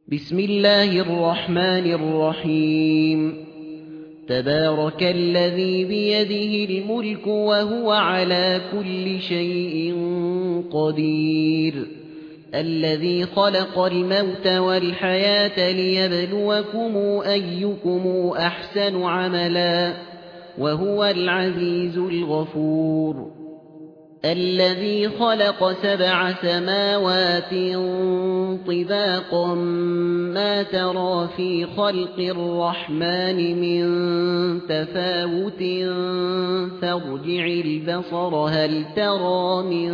بسم الله الرحمن الرحيم. تبارك الذي بيده الملك وهو على كل شيء قدير. الذي خلق الموت والحياة ليبلوكم أيكم أحسن عملا وهو العزيز الغفور. الذي خلق 7 سماوات طباقا ما ترى في خلق الرحمن من تفاوت فارجع البصر هل ترى من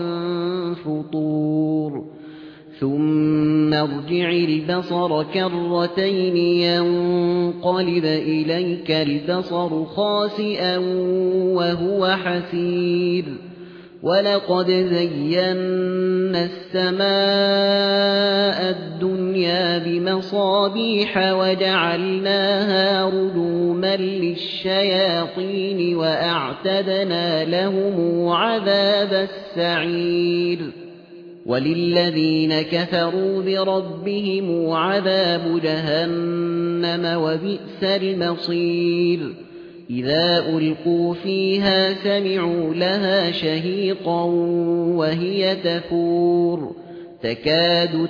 فطور ثم ارجع البصر كرتين ينقلب إليك البصر خاسئا وهو حسير. ولقد زينا السماء الدنيا بمصابيح وجعلناها رجوما للشياطين وأعتدنا لهم عذاب السعير. وللذين كفروا بربهم عذاب جهنم وبئس المصير. إذا ألقوا فيها سمعوا لها شهيقا وهي تفور تكاد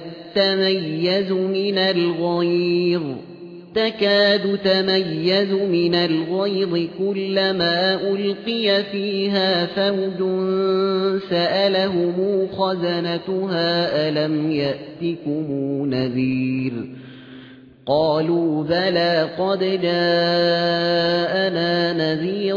تميز من الغيظ كلما ألقي فيها فوج سألهم خزنتها ألم يأتكم نذير قالوا بلى قد جاءنا نذير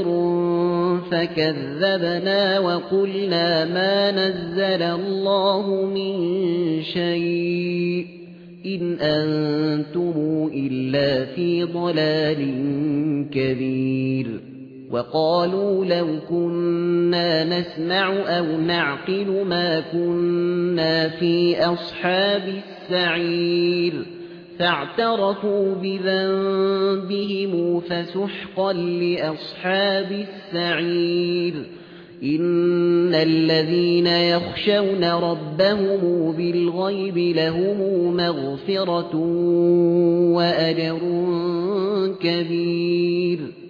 فكذبنا وقلنا ما نزل الله من شيء إن أنتم إلا في ضلال كبير. وقالوا لو كنا نسمع أو نعقل ما كنا في أصحاب السعير فاعترفوا بذنبهم فسحقا لأصحاب السعير. إن الذين يخشون ربهم بالغيب لهم مغفرة وأجر كبير.